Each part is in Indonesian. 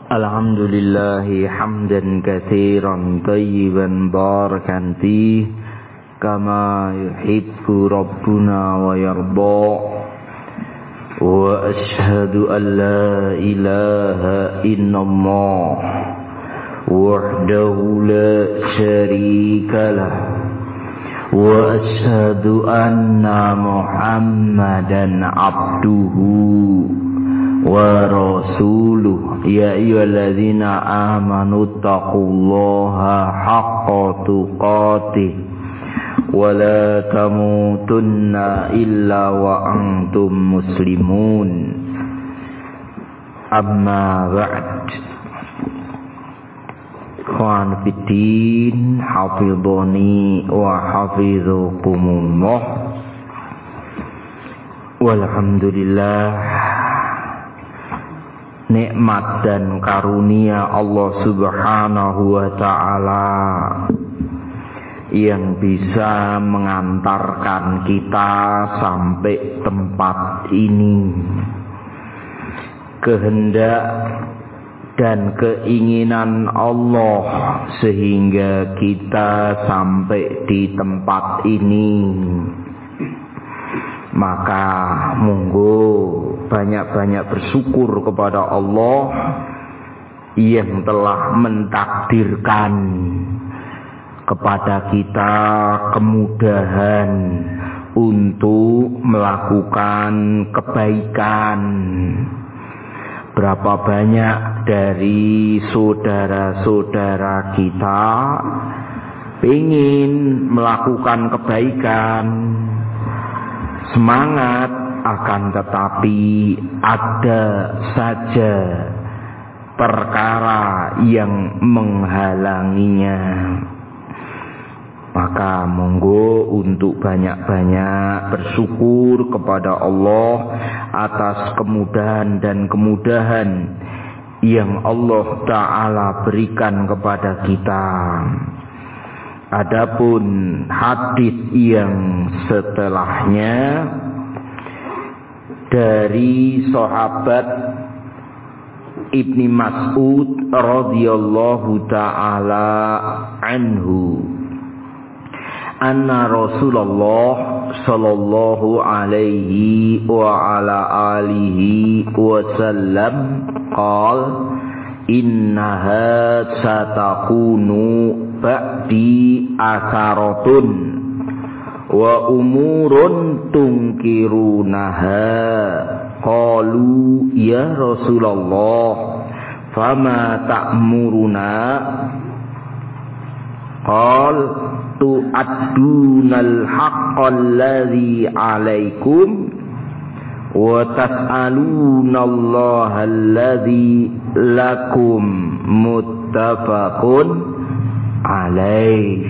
Alhamdulillahi hamdan katsiran tayyiban barakan fih kama yuhibbu rabbuna wa yarda. Wa ashhadu an la ilaha illallah wahdahu la syarika lah wa ashhadu anna Muhammadan abduhu wa rasuluh. Ya ayyuhalladzina amanu taqullaha haqqa tuqatih wa la tamutunna illa wa antum muslimun. Amma ba'd. Ikhwan fiddin, hafidhani wa hafidhukumullah. Walhamdulillah, nikmat dan karunia Allah Subhanahu wa ta'ala yang bisa mengantarkan kita sampai tempat ini. Kehendak dan keinginan Allah sehingga kita sampai di tempat ini. Maka monggo banyak-banyak bersyukur kepada Allah yang telah mentakdirkan kepada kita kemudahan untuk melakukan kebaikan. Berapa banyak dari saudara-saudara kita ingin melakukan kebaikan, semangat, akan tetapi ada saja perkara yang menghalanginya. Maka monggo untuk banyak-banyak bersyukur kepada Allah atas kemudahan dan kemudahan yang Allah Ta'ala berikan kepada kita. Adapun hadis yang setelahnya dari sahabat Ibnu Mas'ud radhiyallahu ta'ala anhu, anna Rasulullah sallallahu alaihi wa ala alihi wasallam qala innaha satakunu ba'di asaratun wa umurun tungkirunaha. Qalu ya Rasulullah fama ta'muruna? Qal tu'addunal haqqal ladzi 'alaikum wa tas'alunallaha alladzi lakum. Muttafaqun alaih.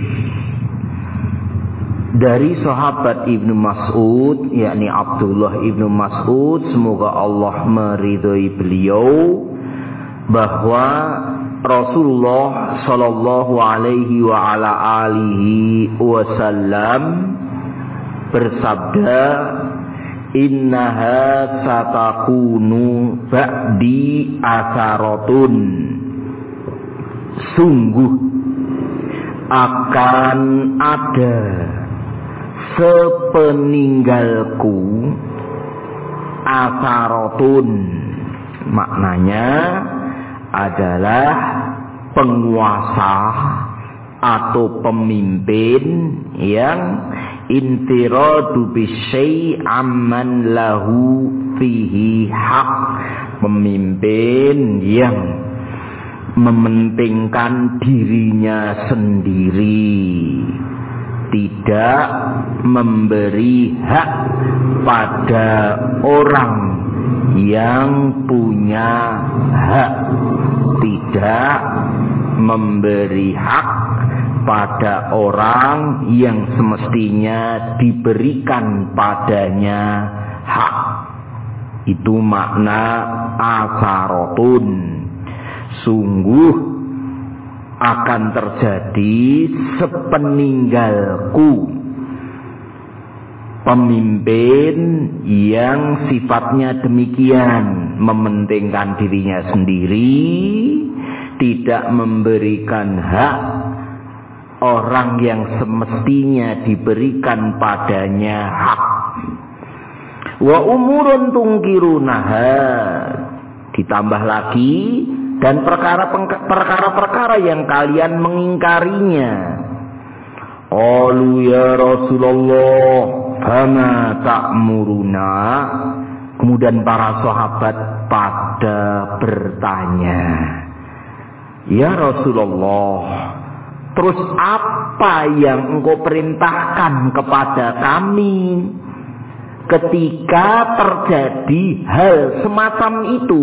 Dari sahabat Ibnu Mas'ud, yakni Abdullah Ibnu Mas'ud, semoga Allah meridhai beliau, bahwa Rasulullah sallallahu alaihi wa ala alihi wasallam bersabda, innaha satakunu ba'di asaratun, sungguh akan ada sepeninggalku asaratun, maknanya adalah penguasa atau pemimpin yang intiradu bisyai' amman lahu fihi haq, pemimpin yang mementingkan dirinya sendiri, tidak memberi hak pada orang yang punya hak, tidak memberi hak pada orang yang semestinya diberikan padanya hak. Itu makna asaratun, sungguh akan terjadi sepeninggalku pemimpin yang sifatnya demikian, mementingkan dirinya sendiri, tidak memberikan hak orang yang semestinya diberikan padanya hak. Wa umurun tungkirunaha, ditambah lagi, dan perkara-perkara yang kalian mengingkarinya. Qalu ya Rasulullah fama ta'muruna. Kemudian para sahabat pada bertanya, ya Rasulullah, terus apa yang engkau perintahkan kepada kami ketika terjadi hal semacam itu?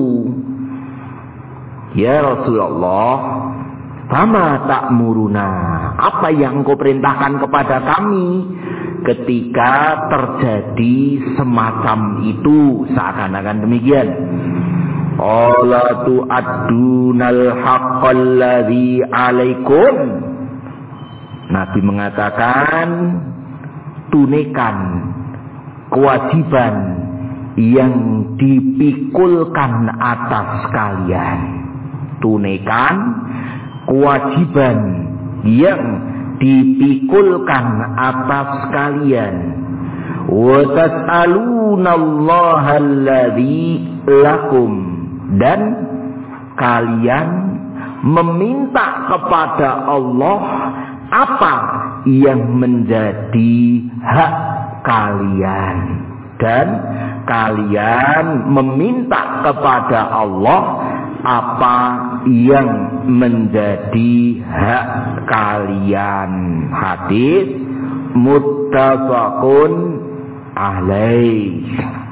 Ya Rasulullah, fama ta'muruna, apa yang engkau perintahkan kepada kami ketika terjadi semacam itu? Seakan-akan demikian. Qala tu'addunal haqqal ladzi 'alaikum. Nabi mengatakan, tunaikan kewajiban yang dipikulkan atas kalian. Tunaikan kewajiban yang dipikulkan atas kalian. Wa tas'alunallaha alladzi lakum, dan kalian meminta kepada Allah apa yang menjadi hak kalian, dan kalian meminta kepada Allah apa yang menjadi hak kalian. Hadis muttafaqun alaih.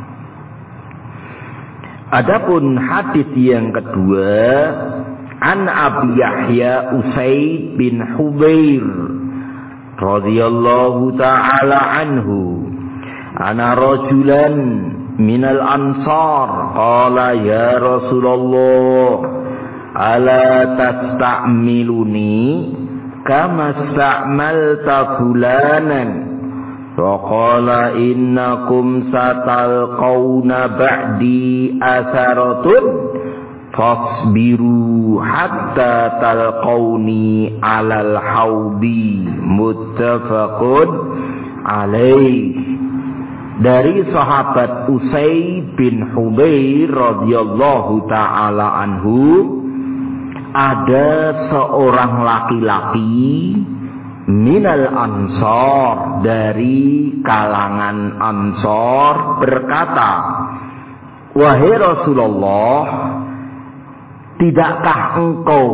Adapun hadis yang kedua, an Abi Yahya Usaid bin Hubair radhiyallahu ta'ala anhu, ana rajulan minal ansar qala ya Rasulullah ala tasta'miluni kama sta'malta fulanan wa qala innakum satalqawna ba'di atharatun fasbiru hatta talqawni alal haudi. Muttafaqun alaih. Dari sahabat Usaid bin Hubair radhiyallahu ta'ala anhu, ada seorang laki-laki minal ansor, dari kalangan ansor, berkata, wahai Rasulullah, tidakkah engkau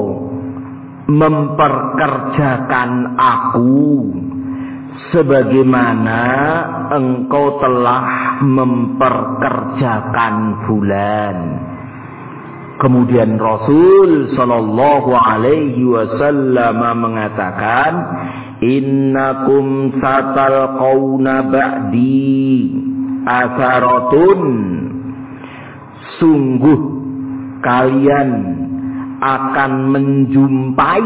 memperkerjakan aku sebagaimana engkau telah memperkerjakan fulan? Kemudian Rasul sallallahu alaihi wasallam mengatakan, innakum satalqawna ba'di atharatun, sungguh kalian akan menjumpai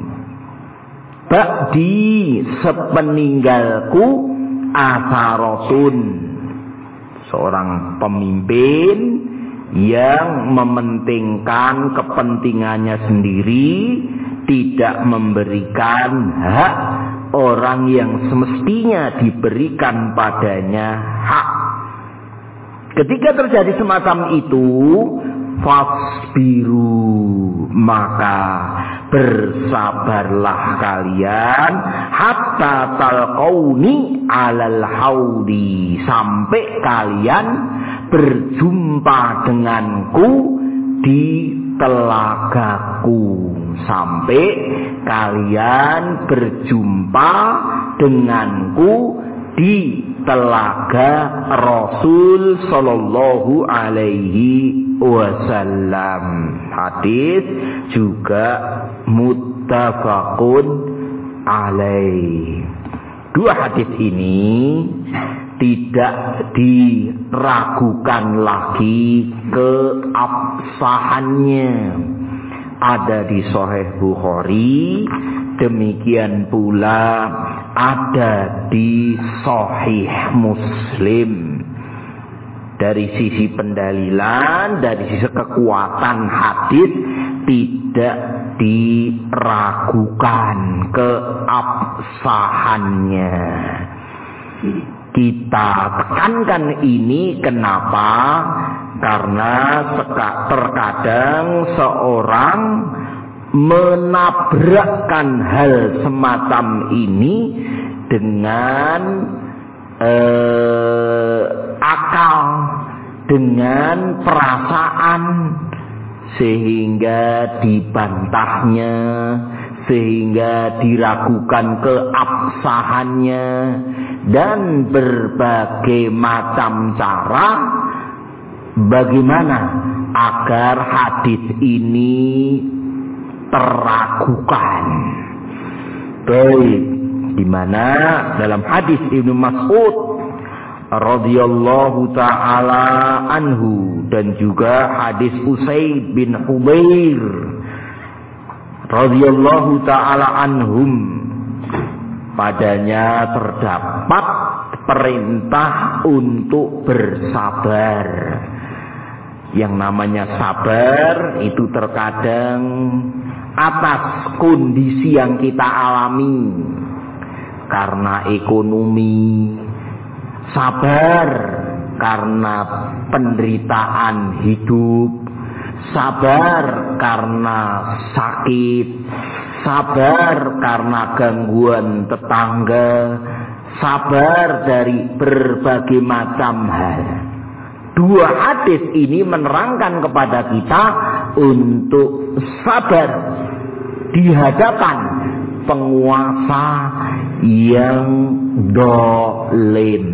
ba'di, sepeninggalku, atharatun, seorang pemimpin yang mementingkan kepentingannya sendiri, tidak memberikan hak orang yang semestinya diberikan padanya hak. Ketika terjadi semacam itu, fasbiru, maka bersabarlah kalian, hatta talqauni alal haudi, sampai kalian berjumpa denganku di telagaku, sampai kalian berjumpa denganku di telaga Rasul sallallahu alaihi wasallam. Hadis juga muttafaqun alaih. Dua hadis ini tidak diragukan lagi keabsahannya. Ada di Sahih Bukhari, demikian pula ada di Sahih Muslim. dari sisi pendalilan, dari sisi kekuatan hadis tidak diragukan keabsahannya. Kita tekankan ini kenapa? Karena terkadang seorang menabrakkan hal semacam ini dengan akal, dengan perasaan, sehingga dibantahnya, sehingga diragukan keabsahannya, dan berbagai macam cara bagaimana agar hadis ini teragukan. Baik, di mana dalam hadis Ibnu Mas'ud radhiyallahu taala anhu dan juga hadis Usaid bin Hubair radhiyallahu taala anhum, padanya terdapat perintah untuk bersabar. Yang namanya sabar itu terkadang atas kondisi yang kita alami, karena ekonomi, sabar karena penderitaan hidup, sabar karena sakit, sabar karena gangguan tetangga, sabar dari berbagai macam hal. Dua hadis ini menerangkan kepada kita untuk sabar di hadapan penguasa yang dolim.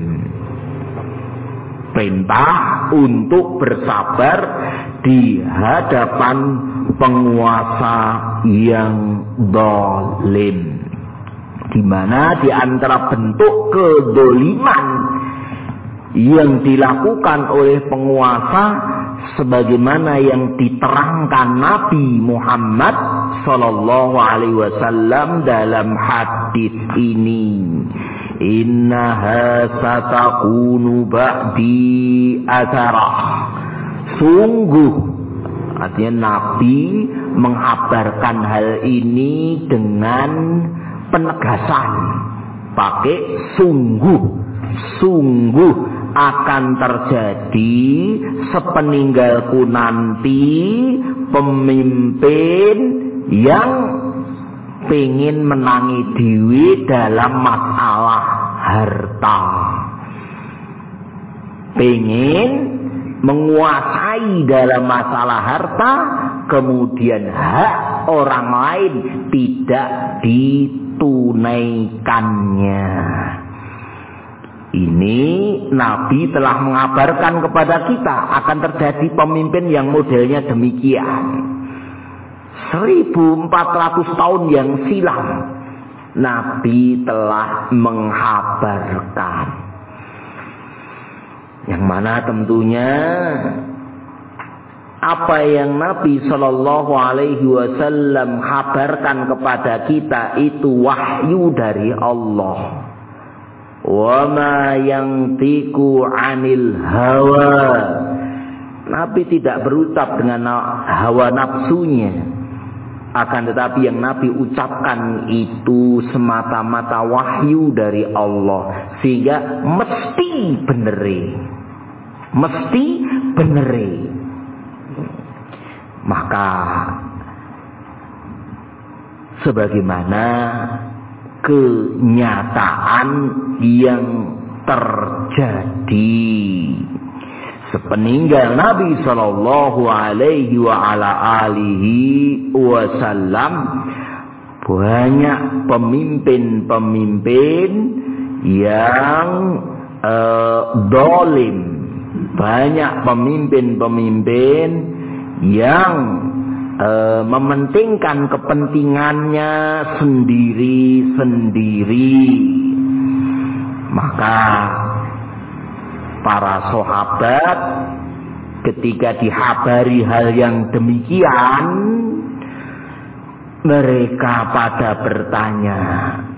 Perintah untuk bersabar di hadapan penguasa yang dolim, di mana di antara bentuk kedoliman yang dilakukan oleh penguasa sebagaimana yang diterangkan Nabi Muhammad sallallahu alaihi wasallam dalam hadis ini, innaha satakunu ba'di atsarah. Sungguh, artinya Nabi mengabarkan hal ini dengan penegasan, pakai sungguh akan terjadi sepeninggalku nanti pemimpin yang pengen menangi diri dalam masalah harta, pengen menguasai dalam masalah harta, kemudian hak orang lain tidak ditunaikannya. Ini Nabi telah mengabarkan kepada kita akan terjadi pemimpin yang modelnya demikian. 1400 tahun yang silam Nabi telah menghabarkan, yang mana tentunya apa yang Nabi Shallallahu Alaihi Wasallam kabarkan kepada kita itu wahyu dari Allah. Wa ma yantiqu 'anil hawa. Nabi tidak berucap dengan hawa nafsunya, akan tetapi yang Nabi ucapkan itu semata-mata wahyu dari Allah, sehingga mesti benere. Maka sebagaimana kenyataan yang terjadi sepeninggal Nabi Sallallahu Alaihi Wasallam, banyak pemimpin-pemimpin yang dolim, banyak pemimpin-pemimpin yang mementingkan kepentingannya sendiri-sendiri. Maka para sahabat ketika dihabari hal yang demikian, mereka pada bertanya,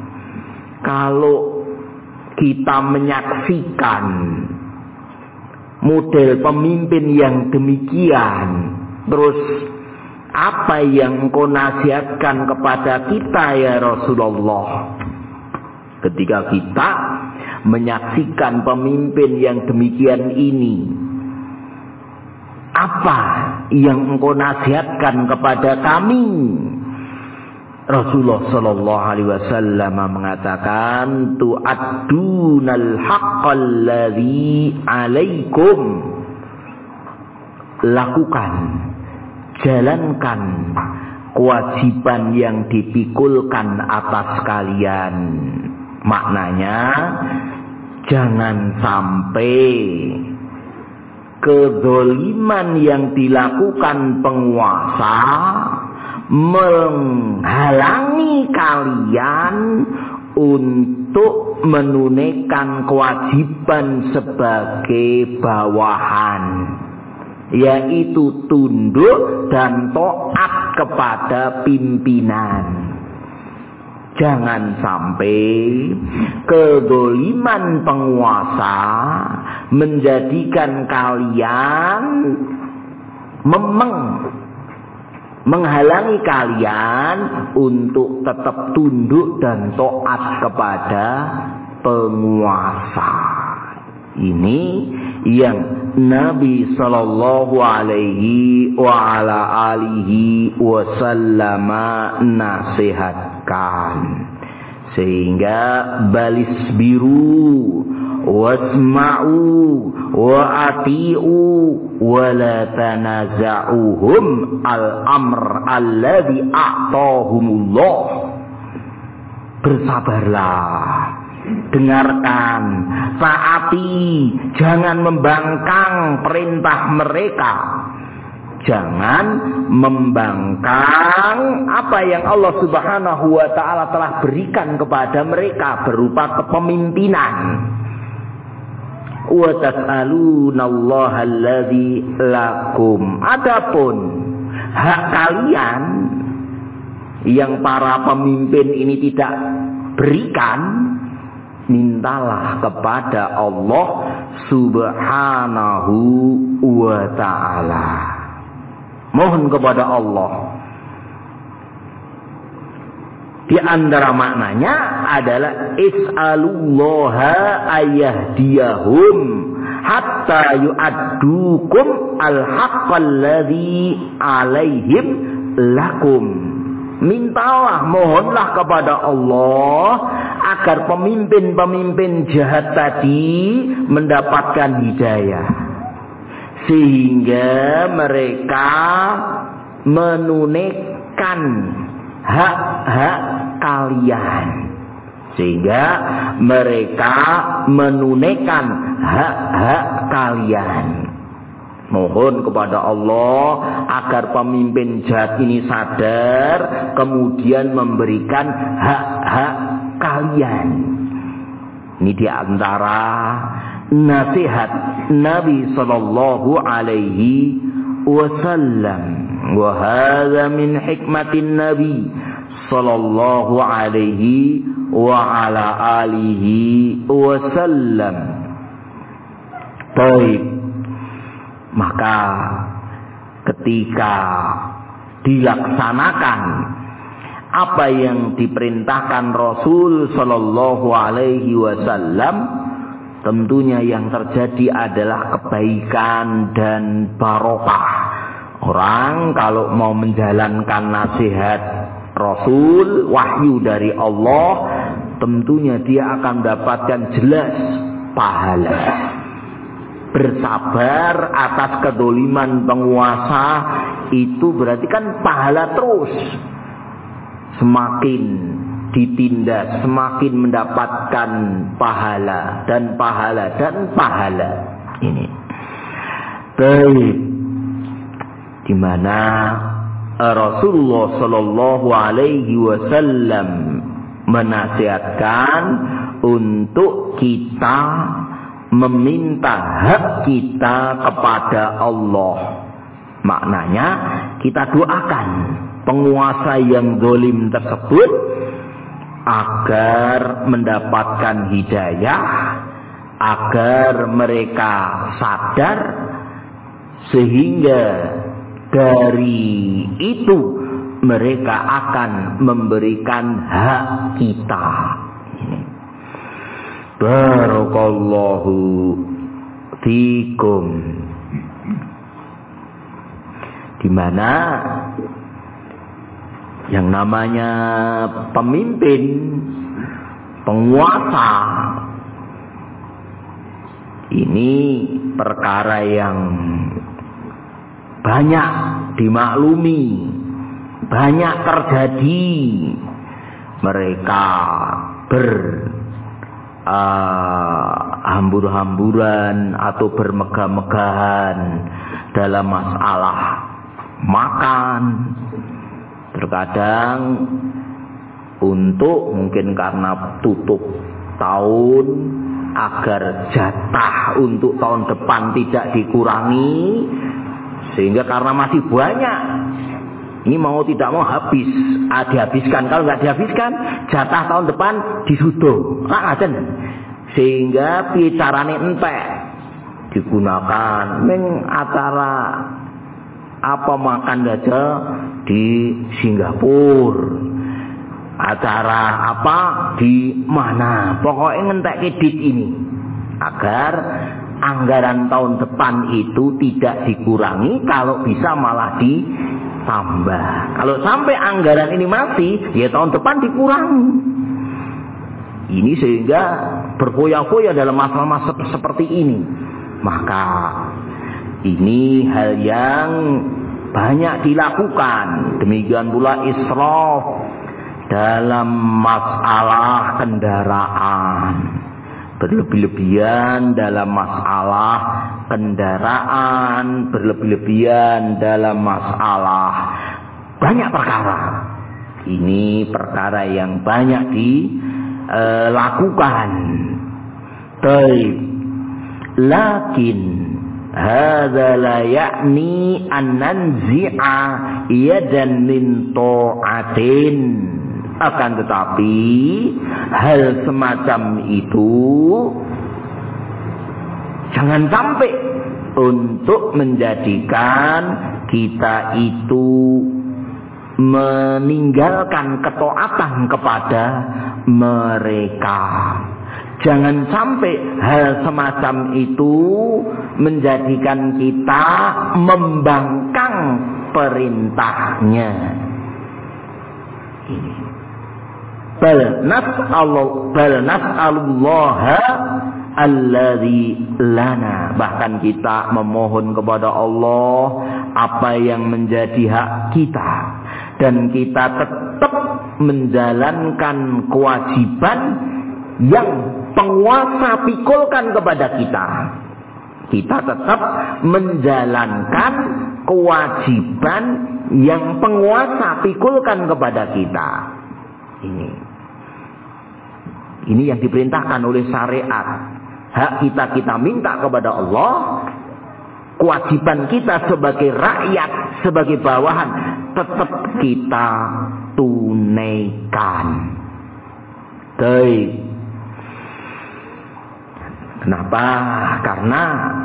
kalau kita menyaksikan model pemimpin yang demikian, terus apa yang engkau nasihatkan kepada kita ya Rasulullah? Ketika kita menyaksikan pemimpin yang demikian ini, apa yang engkau nasihatkan kepada kami? Rasulullah sallallahu alaihi wasallam mengatakan, tu'addunal haqqal ladzi 'alaikum. Lakukan, jalankan kewajiban yang dipikulkan atas kalian. Maknanya, jangan sampai kezaliman yang dilakukan penguasa menghalangi kalian untuk menunaikan kewajiban sebagai bawahan, yaitu tunduk dan taat kepada pimpinan. Jangan sampai kezaliman penguasa menjadikan kalian menghalangi kalian untuk tetap tunduk dan taat kepada penguasa. Ini yang Nabi sallallahu alaihi wa ala alihi wasallam nasihatkan, sehingga balis biru wasma'u wa ati'u wa la tanaza'uhum al-amr alladhi a'tahumullah. Bersabarlah, dengarkan, taati, jangan membangkang perintah mereka. Jangan membangkang apa yang Allah Subhanahu wa ta'ala telah berikan kepada mereka berupa kepemimpinan. Wa tas'alunallaha alladzi lakum. Adapun hak kalian yang para pemimpin ini tidak berikan, mintalah kepada Allah Subhanahu wa ta'ala. Mohon kepada Allah. Di antara maknanya adalah is'alullaha ayahdiyahum hatta yu'addukum al-haqqal ladzi alaihim lakum. Mintalah, mohonlah kepada Allah agar pemimpin-pemimpin jahat tadi mendapatkan hidayah, sehingga mereka menunaikan hak-hak kalian. Sehingga mereka menunaikan hak-hak kalian. Mohon kepada Allah agar pemimpin jahat ini sadar, kemudian memberikan hak-hak kalian. Ini di antara nasihat Nabi sallallahu alaihi wasallam. Wa hadza min hikmatin Nabi sallallahu alaihi wa ala alihi wasallam. Baik. Maka ketika dilaksanakan apa yang diperintahkan Rasul sallallahu alaihi wasallam, tentunya yang terjadi adalah kebaikan dan barokah. Orang kalau mau menjalankan nasihat Rasul, wahyu dari Allah, tentunya dia akan mendapatkan jelas pahala. Bersabar atas kedoliman penguasa itu berarti kan pahala terus. Semakin ditindas, semakin mendapatkan pahala dan pahala dan pahala. Ini baik, di mana Rasulullah sallallahu alaihi wasallam menasihatkan untuk kita meminta hak kita kepada Allah. Maknanya kita doakan penguasa yang zalim tersebut agar mendapatkan hidayah agar mereka sadar, sehingga dari itu mereka akan memberikan hak kita. Barakallahu fikum. Di mana yang namanya pemimpin, penguasa, ini perkara yang banyak dimaklumi, banyak terjadi. Mereka hambur-hamburan atau bermegah-megahan dalam masalah makan. Terkadang untuk mungkin karena tutup tahun, agar jatah untuk tahun depan tidak dikurangi, sehingga karena masih banyak, ini mau tidak mau habis, dihabiskan. Kalau nggak dihabiskan, jatah tahun depan disuduh, sehingga bicarane entek digunakan acara apa makan saja di Singapura, acara apa di mana, pokoknya ngentek kredit ini agar anggaran tahun depan itu tidak dikurangi, kalau bisa malah ditambah. Kalau sampai anggaran ini masih, ya tahun depan dikurangi. Ini sehingga berfoya-foya dalam masalah-masalah seperti ini. Maka ini hal yang banyak dilakukan. Demikian pula israf dalam masalah kendaraan, berlebih-lebihan dalam masalah kendaraan, berlebih-lebihan dalam masalah banyak perkara. Ini perkara yang banyak dilakukan. Lakin hadza la ya'ni an nanzi'a yadan min ta'atin. Akan tetapi hal semacam itu jangan sampai untuk menjadikan kita itu meninggalkan ketaatan kepada mereka. Jangan sampai hal semacam itu menjadikan kita membangkang perintahnya. Ini. Bal nas'alullaha alladzi lana. Bahkan kita memohon kepada Allah apa yang menjadi hak kita, dan kita tetap menjalankan kewajiban yang penguasa pikulkan kepada kita. Kita tetap menjalankan kewajiban yang penguasa pikulkan kepada kita. Ini yang diperintahkan oleh syariat. Hak kita minta kepada Allah. Kewajiban kita sebagai rakyat, sebagai bawahan, tetap kita tunaikan. Baik. Kenapa? Karena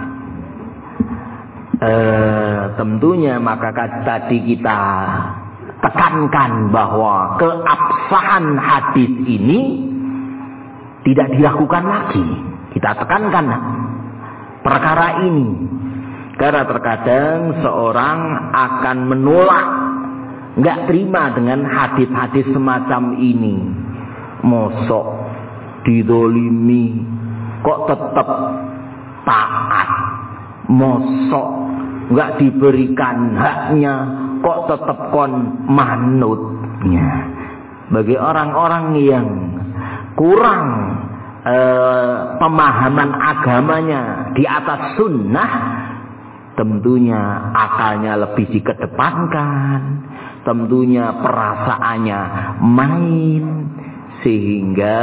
tentunya maka tadi kita tekankan bahwa keabsahan hadis ini tidak dilakukan lagi. Kita tekankan perkara ini, karena terkadang seorang akan menolak, nggak terima dengan hadis-hadis semacam ini. Mosok didolimi kok tetap taat, mosok nggak diberikan haknya kok tetap kon manutnya. Bagi orang-orang yang kurang pemahaman agamanya di atas sunnah, tentunya akalnya lebih dikedepankan, tentunya perasaannya main, sehingga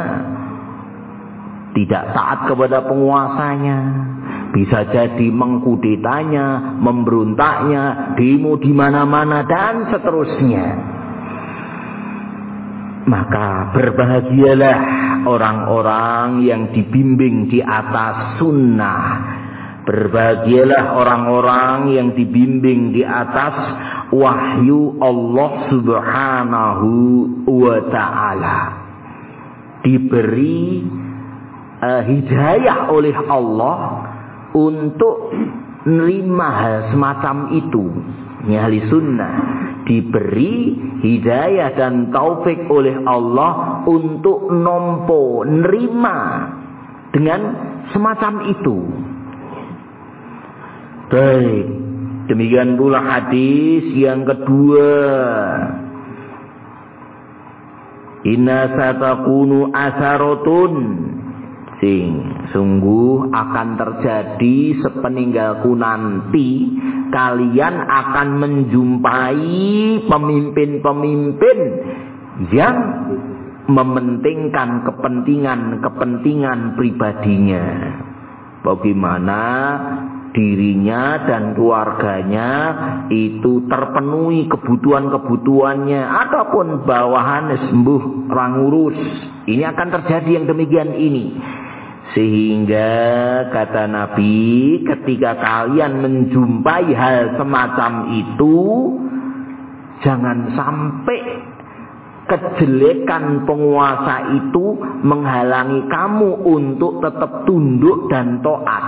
tidak taat kepada penguasanya. Bisa jadi mengkudetanya, memberontaknya, demo di mana-mana dan seterusnya. Maka berbahagialah orang-orang yang dibimbing di atas sunnah. Berbahagialah orang-orang yang dibimbing di atas wahyu Allah Subhanahu wa ta'ala. Diberi hidayah oleh Allah untuk menerima hal semacam itu. Ahli sunnah diberi hidayah dan taufik oleh Allah untuk nompo, nerima dengan semacam itu. Baik, demikian pula hadis yang kedua. Inna satakunu asaratun, sungguh akan terjadi sepeninggalku nanti, kalian akan menjumpai pemimpin-pemimpin yang mementingkan kepentingan pribadinya. Bagaimana dirinya dan keluarganya itu terpenuhi kebutuhan-kebutuhannya, ataupun bawahan sembuh orang urus. Ini akan terjadi yang demikian ini. Sehingga kata Nabi, ketika kalian menjumpai hal semacam itu, jangan sampai kejelekan penguasa itu menghalangi kamu untuk tetap tunduk dan taat.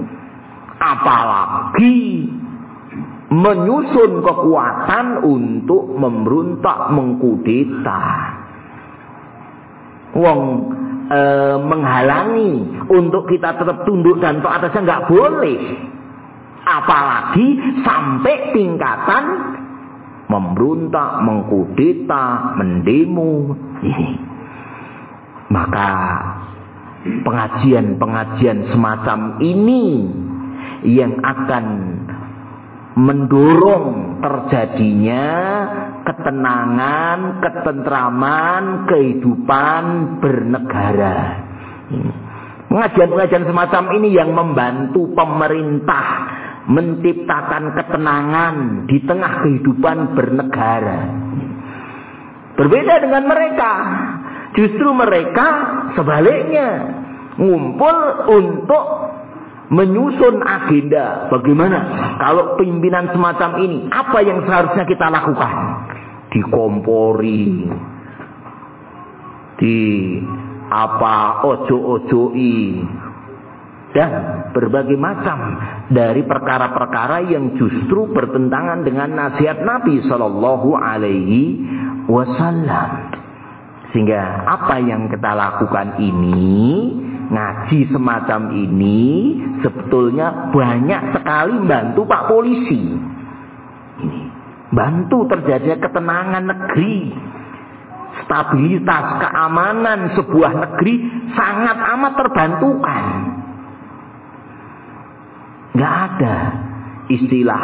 Apalagi menyusun kekuatan untuk memberontak, mengkudeta. Menghalangi untuk kita tetap tunduk dan taat saja nggak boleh. Apalagi sampai tingkatan memberontak, mengkudeta, mendemo. Maka pengajian-pengajian semacam ini yang akan mendorong terjadinya ketenangan, ketentraman, kehidupan bernegara. Pengajian-pengajian semacam ini yang membantu pemerintah menciptakan ketenangan di tengah kehidupan bernegara. Berbeda dengan mereka, justru mereka sebaliknya ngumpul untuk menyusun agenda. Bagaimana kalau pimpinan semacam ini, apa yang seharusnya kita lakukan? Dikompori, ojo-ojoi, dan berbagai macam dari perkara-perkara yang justru bertentangan dengan nasihat Nabi Shallallahu Alaihi Wasallam. Sehingga apa yang kita lakukan ini, ngaji semacam ini sebetulnya banyak sekali bantu Pak Polisi. Ini bantu terjadinya ketenangan negeri, stabilitas, keamanan sebuah negeri sangat amat terbantukan. Nggak ada istilah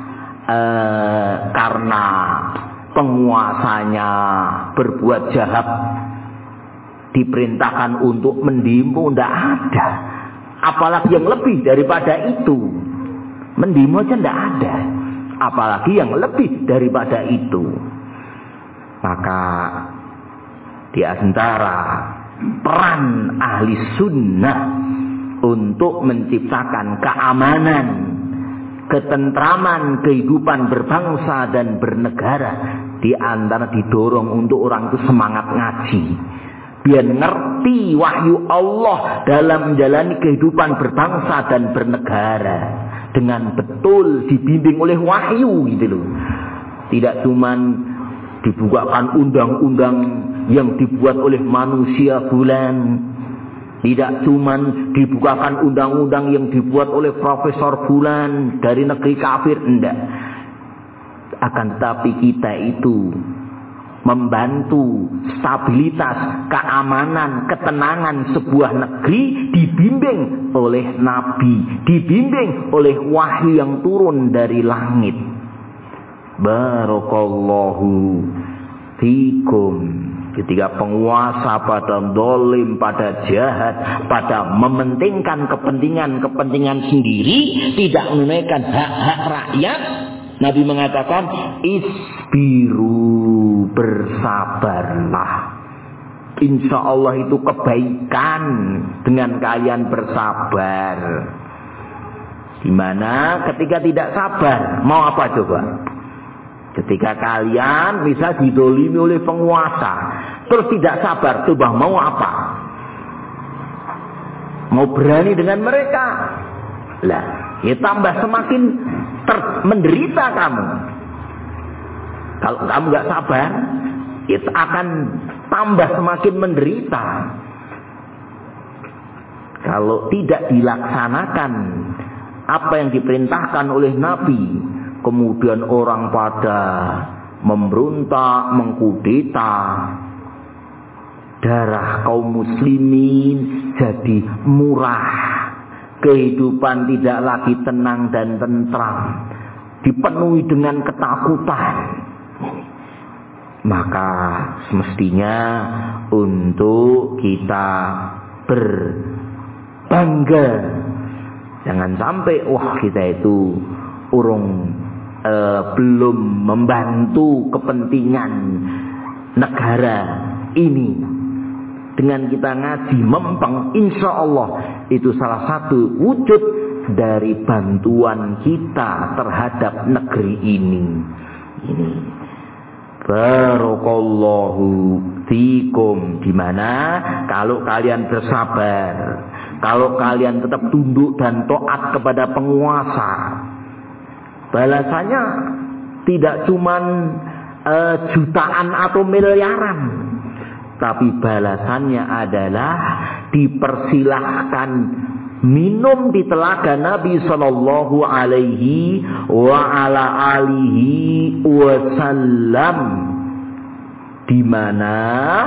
karena penguasanya berbuat jahat diperintahkan untuk mendemo, ndak ada. Apalagi yang lebih daripada itu. Mendemo aja ndak ada. Apalagi yang lebih daripada itu. Maka di antara peran ahli sunnah untuk menciptakan keamanan, ketentraman kehidupan berbangsa dan bernegara, di antara didorong untuk orang itu semangat ngaji, biar ngerti wahyu Allah dalam menjalani kehidupan berbangsa dan bernegara dengan betul, dibimbing oleh wahyu gitu loh. Tidak cuman dibukakan undang-undang yang dibuat oleh manusia bulan, tidak cuman dibukakan undang-undang yang dibuat oleh profesor bulan dari negeri kafir, enggak. Akan tetapi kita itu membantu stabilitas, keamanan, ketenangan sebuah negeri dibimbing oleh Nabi, dibimbing oleh wahyu yang turun dari langit. Barakallahu fikum. Ketika penguasa pada dolim, pada jahat, pada mementingkan kepentingan sendiri, tidak menunaikan hak-hak rakyat, Nabi mengatakan, isbiru, bersabarlah. Insya Allah itu kebaikan dengan kalian bersabar. Dimana ketika tidak sabar, mau apa coba? Ketika kalian bisa didolimi oleh penguasa, terus tidak sabar, coba mau apa? Mau berani dengan mereka? Lah, ya tambah semakin menderita kamu. Kalau kamu gak sabar, itu akan tambah semakin menderita. Kalau tidak dilaksanakan apa yang diperintahkan oleh Nabi, kemudian orang pada memberontak, mengkudeta, darah kaum muslimin jadi murah, kehidupan tidak lagi tenang dan tentram, dipenuhi dengan ketakutan. Maka semestinya untuk kita berbangga. Jangan sampai kita itu belum membantu kepentingan negara ini. Dengan kita ngaji mempeng, insya Allah itu salah satu wujud dari bantuan kita terhadap negeri ini. Barakallahu fikum. Dimana kalau kalian bersabar, kalau kalian tetap tunduk dan taat kepada penguasa, balasannya tidak cuman jutaan atau miliaran, tapi balasannya adalah dipersilahkan minum di telaga Nabi sallallahu alaihi wa ala alihi wasallam, di mana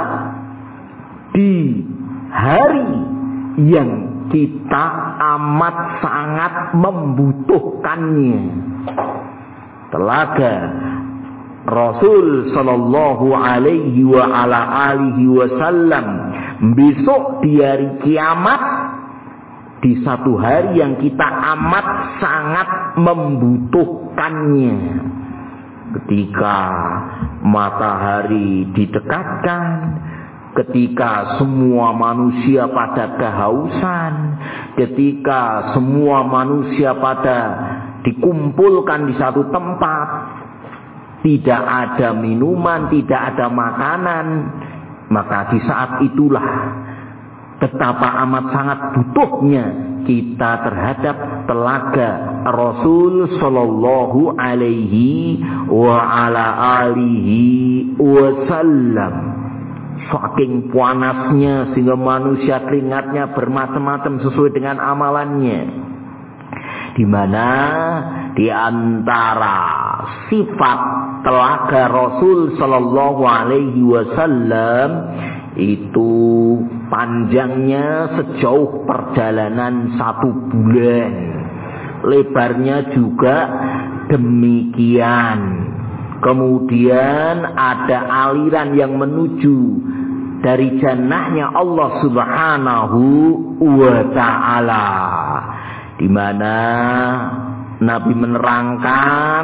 di hari yang kita amat sangat membutuhkannya, telaga Rasul sallallahu alaihi wa ala alihi wasallam besok di hari kiamat, di satu hari yang kita amat sangat membutuhkannya. Ketika matahari didekatkan, ketika semua manusia pada kehausan, ketika semua manusia pada dikumpulkan di satu tempat, tidak ada minuman, tidak ada makanan, maka di saat itulah betapa amat sangat butuhnya kita terhadap telaga Rasul sallallahu alaihi wa ala alihi wasallam. Saking panasnya sehingga manusia keringatnya bermacam-macam sesuai dengan amalannya. Di mana di antara sifat telaga Rasul sallallahu alaihi wasallam itu panjangnya sejauh perjalanan 1 bulan, lebarnya juga demikian. Kemudian ada aliran yang menuju dari jannahnya Allah Subhanahu wa ta'ala, di mana Nabi menerangkan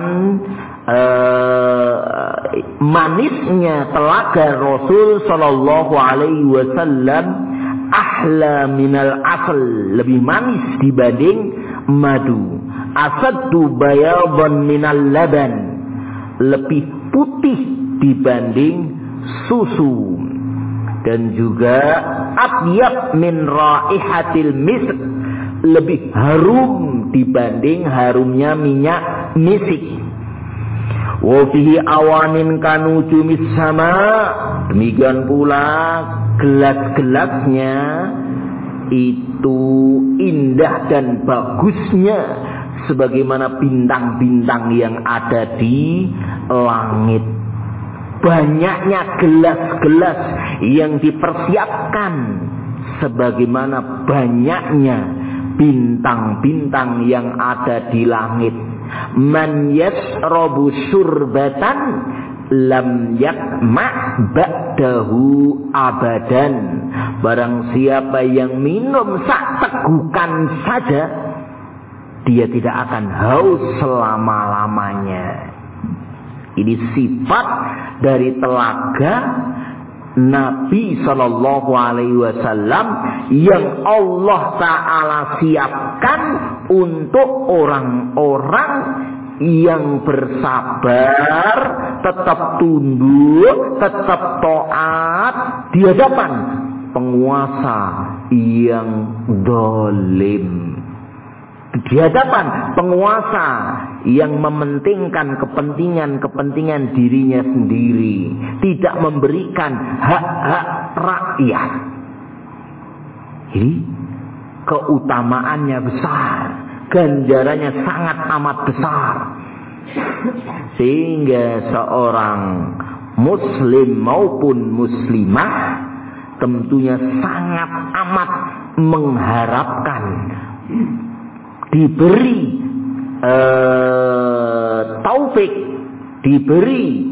manisnya telaga Rasul sallallahu alaihi wasallam ahla minal asal, lebih manis dibanding madu, asaddu bayadan minal laban, lebih putih dibanding susu, dan juga atyab min raihatil misk, lebih harum dibanding harumnya minyak misik. Wa fihi awanin kanujumis sama, demikian pula gelas-gelasnya itu indah dan bagusnya sebagaimana bintang-bintang yang ada di langit. Banyaknya gelas-gelas yang dipersiapkan sebagaimana banyaknya bintang-bintang yang ada di langit. Man yasrabu syurbatan lam yakma ba'dahu abadan. Barang siapa yang minum sak tegukan saja, dia tidak akan haus selama-lamanya. Ini sifat dari telaga Nabi Sallallahu Alaihi Wasallam yang Allah Ta'ala siapkan untuk orang-orang yang bersabar, tetap tunduk, tetap taat di hadapan penguasa yang zalim, di hadapan penguasa yang mementingkan kepentingan dirinya sendiri, tidak memberikan hak-hak rakyat. Jadi keutamaannya besar, ganjarannya sangat amat besar, sehingga seorang muslim maupun muslimah tentunya sangat amat mengharapkan diberi taufik, diberi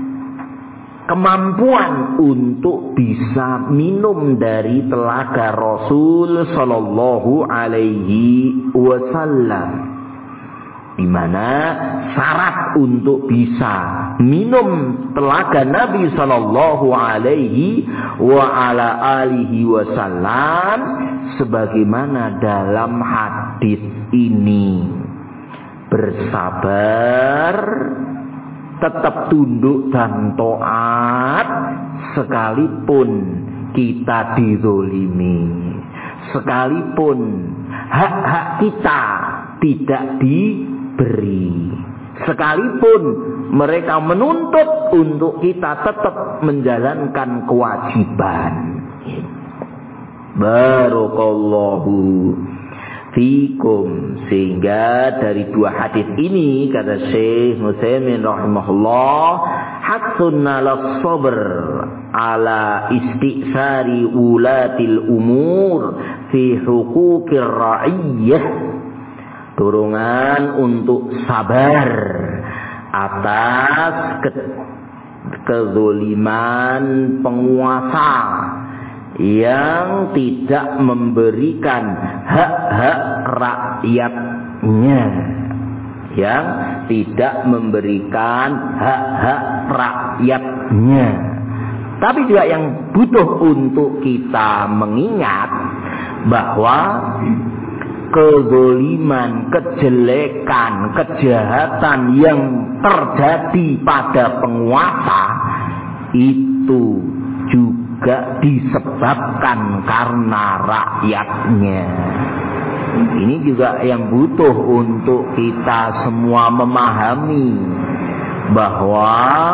kemampuan untuk bisa minum dari telaga Rasul Sallallahu Alaihi Wasallam, di mana syarat untuk bisa minum telaga Nabi Sallallahu Alaihi Wasallam sebagaimana dalam hadis ini: bersabar, tetap tunduk dan taat sekalipun kita dizolimi, sekalipun hak-hak kita tidak diberi, sekalipun mereka menuntut untuk kita tetap menjalankan kewajiban. Barakallahu fikum. Sehingga dari dua hadis ini, kata Syekh Utsaimin rahimahullah, hasun ala sabr ala istisari ulatil umur fi huquqir ra'iyyah, dorongan untuk sabar atas kezaliman penguasa yang tidak memberikan hak-hak rakyatnya, yang tidak memberikan hak-hak rakyatnya. Tapi juga yang butuh untuk kita mengingat bahwa kezaliman, kejelekan, kejahatan yang terjadi pada penguasa itu juga disebabkan karena rakyatnya. Ini juga yang butuh untuk kita semua memahami bahwa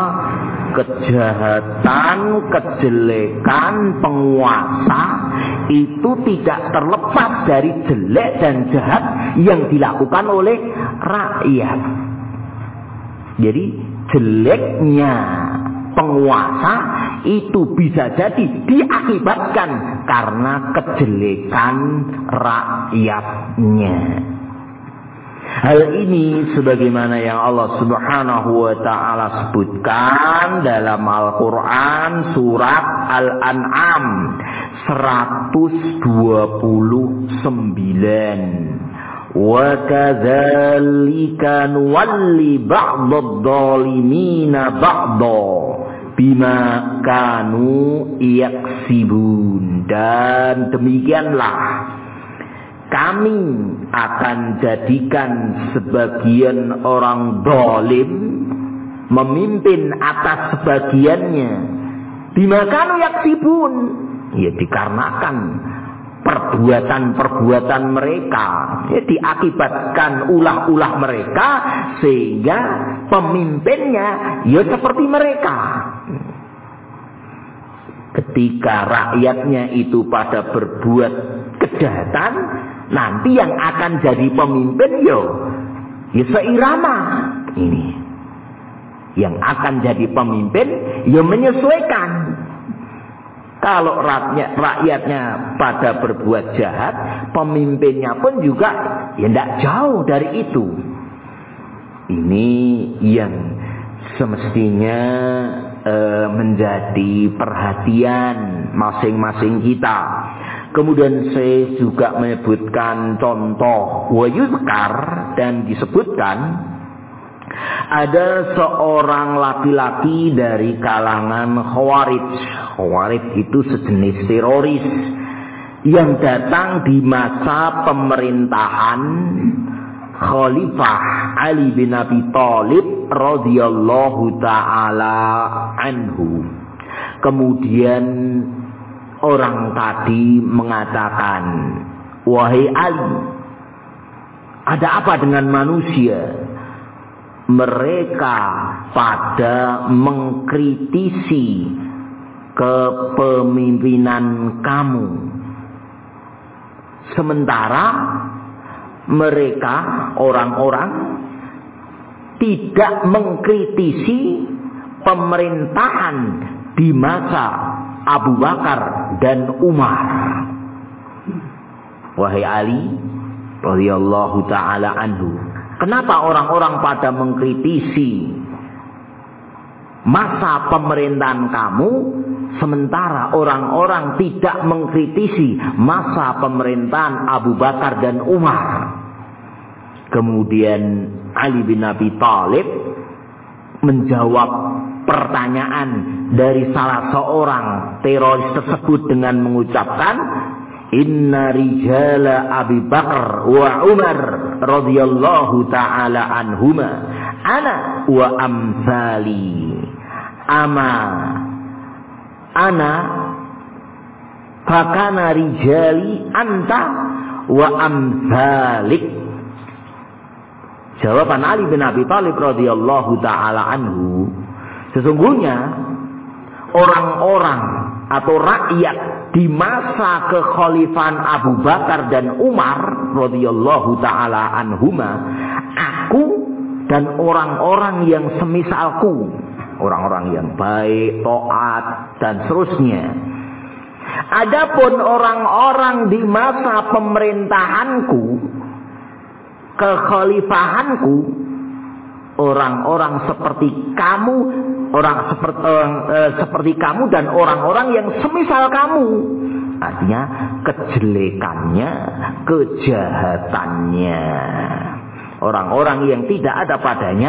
kejahatan, kejelekan penguasa itu tidak terlepas dari jelek dan jahat yang dilakukan oleh rakyat. Jadi jeleknya penguasa itu bisa jadi diakibatkan karena kejelekan rakyatnya. Hal ini sebagaimana yang Allah Subhanahu wa taala sebutkan dalam Al-Qur'an surat Al-An'am 129. Wa kadzalika nuwalli ba'dadh-dhalimina ba'dha bima kanu yaksibun. Dan demikianlah kami akan jadikan sebagian orang zalim memimpin atas sebagiannya. Bima kanu yaksibun, ya dikarenakan perbuatan-perbuatan mereka, ya diakibatkan ulah-ulah mereka, sehingga pemimpinnya ya seperti mereka. Ketika rakyatnya itu pada berbuat kejahatan, nanti yang akan jadi pemimpin ya seirama ini. Yang akan jadi pemimpin ya menyesuaikan. Kalau rakyatnya pada berbuat jahat, pemimpinnya pun juga ya tidak jauh dari itu. Ini yang semestinya menjadi perhatian masing-masing kita. Kemudian saya juga menyebutkan contoh wa yuzkar, dan disebutkan Ada seorang laki-laki dari kalangan Khawarij. Khawarij itu sejenis teroris yang datang di masa pemerintahan Khalifah Ali bin Abi Thalib radhiyallahu taala anhu. Kemudian orang tadi mengatakan, "Wahai Ali, ada apa dengan manusia? Mereka pada mengkritisi kepemimpinan kamu. Sementara mereka orang-orang tidak mengkritisi pemerintahan di masa Abu Bakar dan Umar." Wahai Ali radhiyallahu taala anhu, kenapa orang-orang pada mengkritisi masa pemerintahan kamu, sementara orang-orang tidak mengkritisi masa pemerintahan Abu Bakar dan Umar? Kemudian Ali bin Abi Thalib menjawab pertanyaan dari salah seorang teroris tersebut dengan mengucapkan, "Inna rijala Abi Bakar wa Umar radhiyallahu ta'ala anhuma ana wa amsali. Ama ana fakana rijali anta wa amsalik." Jawaban Ali bin Abi Thalib radhiyallahu ta'ala anhu, sesungguhnya orang-orang atau rakyat di masa kekhalifahan Abu Bakar dan Umar radhiyallahu ta'ala anhuma, aku dan orang-orang yang semisalku, orang-orang yang baik, taat dan seterusnya. Adapun orang-orang di masa pemerintahanku, kekhalifahanku, orang-orang seperti kamu, seperti kamu dan orang-orang yang semisal kamu. Artinya kejelekannya, kejahatannya, orang-orang yang tidak ada padanya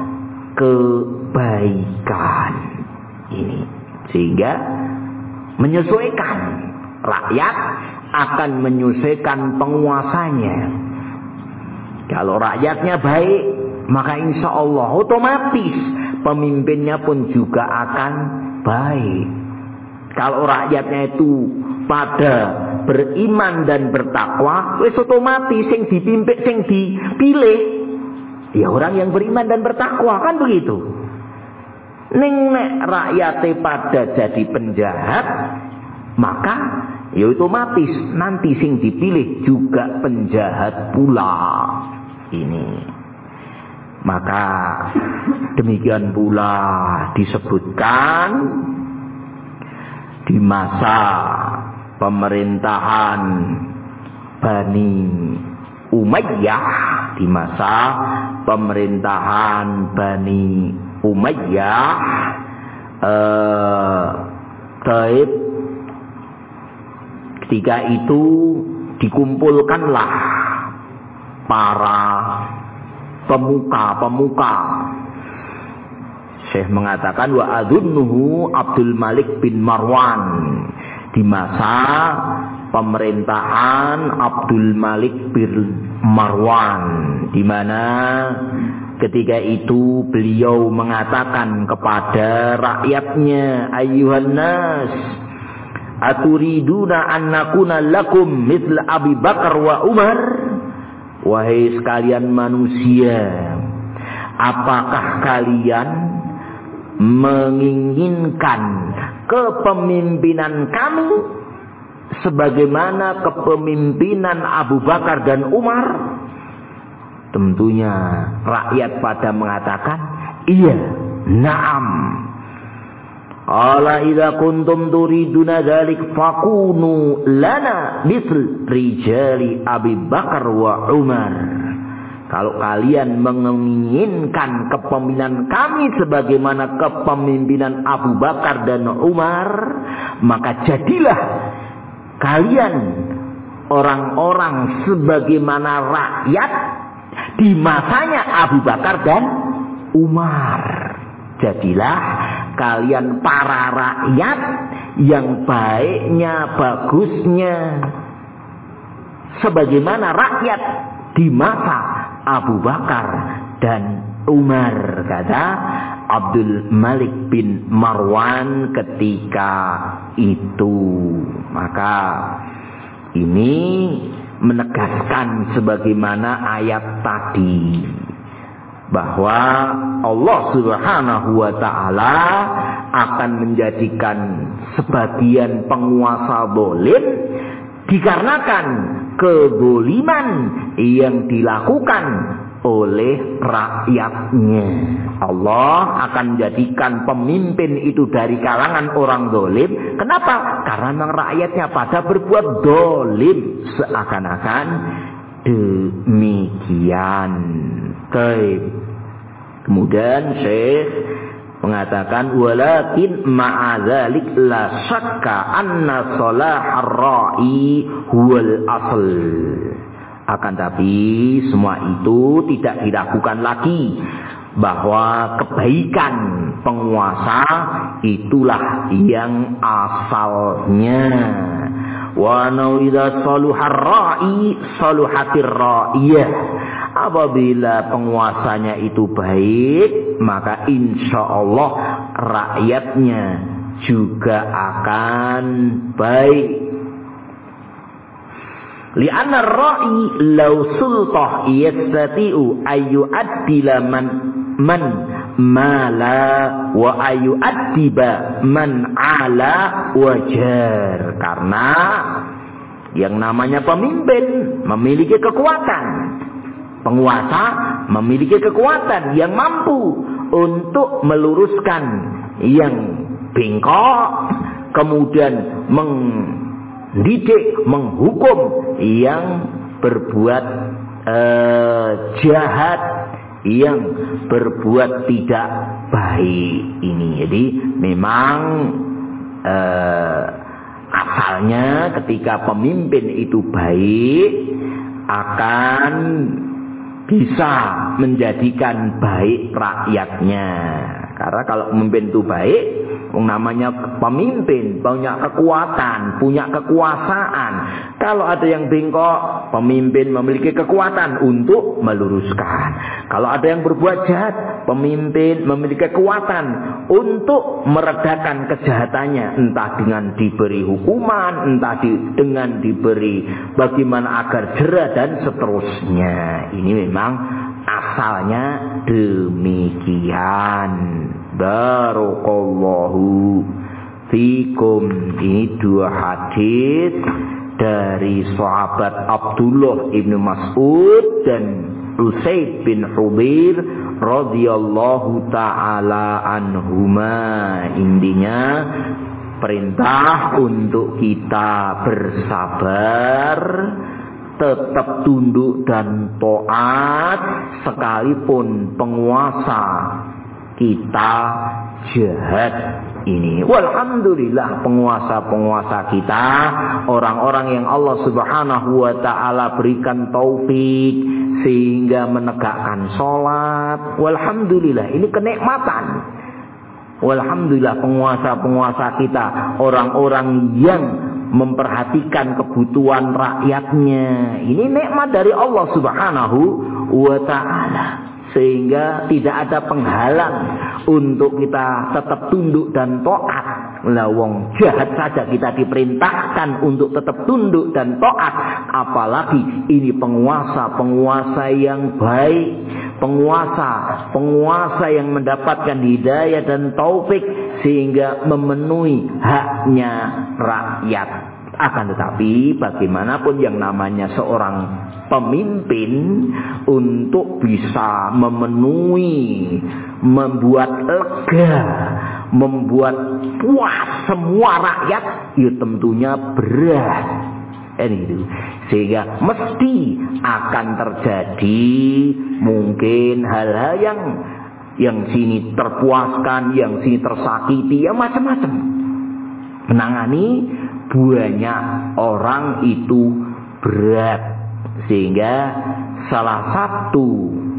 kebaikan ini. Sehingga menyesuaikan, rakyat akan menyesuaikan penguasanya. Kalau rakyatnya baik, maka insya Allah otomatis pemimpinnya pun juga akan baik. Kalau rakyatnya itu pada beriman dan bertakwa, wis otomatis yang dipimpin, yang dipilih ya orang yang beriman dan bertakwa, kan begitu. Ning nek rakyatnya pada jadi penjahat, maka ya otomatis nanti sing dipilih juga penjahat pula. Ini maka demikian pula disebutkan di masa pemerintahan Bani Umayyah, di masa pemerintahan Bani Umayyah, Taib, ketika itu dikumpulkanlah para pemuka. Syekh mengatakan wa adunnuhu Abdul Malik bin Marwan, di masa pemerintahan Abdul Malik bin Marwan, di mana ketika itu beliau mengatakan kepada rakyatnya, ayyuhan nas, aturiduna an nakuna lakum mithla Abi Bakar wa Umar? Wahai sekalian manusia, apakah kalian menginginkan kepemimpinan kami sebagaimana kepemimpinan Abu Bakar dan Umar? Tentunya rakyat pada mengatakan, iya, na'am. Ala idza kuntum turiduna dzalik fakunu lana mithl rijali Abi Bakar wa Umar. Kalau kalian menginginkan kepemimpinan kami sebagaimana kepemimpinan Abu Bakar dan Umar, maka jadilah kalian orang-orang sebagaimana rakyat di masanya Abu Bakar dan Umar. Jadilah kalian para rakyat yang baiknya, bagusnya sebagaimana rakyat di masa Abu Bakar dan Umar, kata Abdul Malik bin Marwan ketika itu. Maka ini menegaskan sebagaimana ayat tadi, bahwa Allah Subhanahu wa ta'ala akan menjadikan sebagian penguasa zalim dikarenakan kezaliman yang dilakukan oleh rakyatnya. Allah akan menjadikan pemimpin itu dari kalangan orang zalim. Kenapa? Karena memang rakyatnya pada berbuat zalim. Seakan-akan demikian. Kemudian Syekh mengatakan, walakin ma'adzalik la syakka anna salahar ra'i huwal asl. Akan tapi semua itu tidak diragukan lagi bahwa kebaikan penguasa itulah yang asalnya. Wa idza saluhar ra'i saluhatir ra'iyah. Apabila penguasanya itu baik, maka insya Allah rakyatnya juga akan baik. Li'anna ar-ra'i law sultah yastati'u ayyu'addila man mala wa ayyu'addiba man ala wajar. Karena yang namanya pemimpin memiliki kekuatan. Penguasa memiliki kekuatan yang mampu untuk meluruskan yang bengkok, kemudian mendidik, menghukum yang berbuat jahat, yang berbuat tidak baik ini. Jadi memang asalnya ketika pemimpin itu baik akan bisa menjadikan baik rakyatnya. Karena kalau pemimpin itu baik, namanya pemimpin punya kekuatan, punya kekuasaan. Kalau ada yang bengkok, pemimpin memiliki kekuatan untuk meluruskan. Kalau ada yang berbuat jahat, pemimpin memiliki kekuatan untuk meredakan kejahatannya, entah dengan diberi hukuman, entah dengan diberi bagaimana agar jera dan seterusnya. Ini memang asalnya demikian. Barakallahu fikum. Ini dua hadis dari sahabat Abdullah ibnu Mas'ud dan Usaid bin Hudayr radhiyallahu taala anhuma. Intinya perintah untuk kita bersabar, tetap tunduk dan taat sekalipun penguasa kita jahat ini. Walhamdulillah penguasa-penguasa kita orang-orang yang Allah Subhanahu wa taala berikan taufik sehingga menegakkan salat. Walhamdulillah ini kenikmatan. Walhamdulillah penguasa-penguasa kita orang-orang yang memperhatikan kebutuhan rakyatnya. Ini nikmat dari Allah Subhanahu wa taala. Sehingga tidak ada penghalang untuk kita tetap tunduk dan taat. Lawang jahat saja kita diperintahkan untuk tetap tunduk dan taat. Apalagi ini penguasa-penguasa yang baik. Penguasa yang mendapatkan hidayah dan taufik sehingga memenuhi haknya rakyat. Akan tetapi bagaimanapun yang namanya seorang pemimpin untuk bisa memenuhi, membuat lega, membuat puas semua rakyat, ya tentunya berat. Ini sehingga mesti akan terjadi mungkin hal-hal yang sini terpuaskan, yang sini tersakiti, ya macam-macam. Menangani banyak orang itu berat. Sehingga salah satu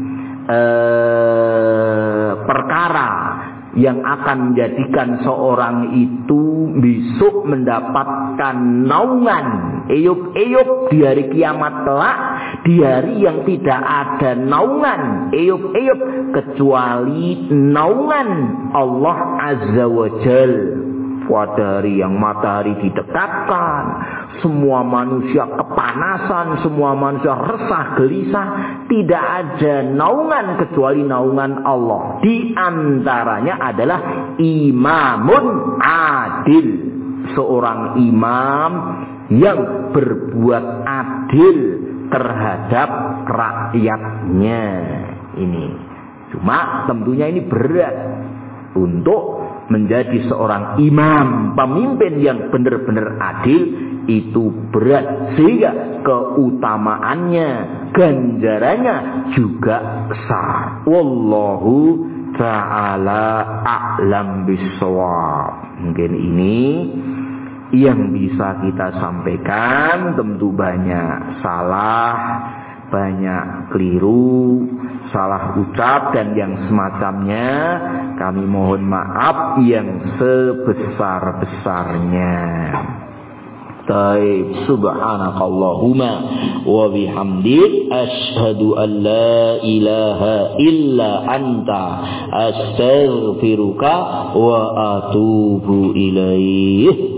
perkara yang akan menjadikan seorang itu besok mendapatkan naungan eyub-eyub di hari kiamat kelak, di hari yang tidak ada naungan eyub-eyub kecuali naungan Allah Azza wa Jal. Pada hari yang matahari didekatkan, semua manusia kepanasan, semua manusia resah gelisah, tidak ada naungan kecuali naungan Allah. Di antaranya adalah imamun adil, seorang imam yang berbuat adil terhadap rakyatnya. Ini cuma tentunya ini berat untuk menjadi seorang imam, pemimpin yang benar-benar adil, itu berat, sehingga keutamaannya, ganjarannya juga besar. Wallahu ta'ala a'lam bissawab. Mungkin ini yang bisa kita sampaikan. Tentu banyak salah, banyak keliru, salah ucap dan yang semacamnya. Kami mohon maaf yang sebesar-besarnya. Taib, subhanakallahumma wa bihamdik, asyhadu an la ilaha illa anta, astaghfiruka wa atubu ilaih.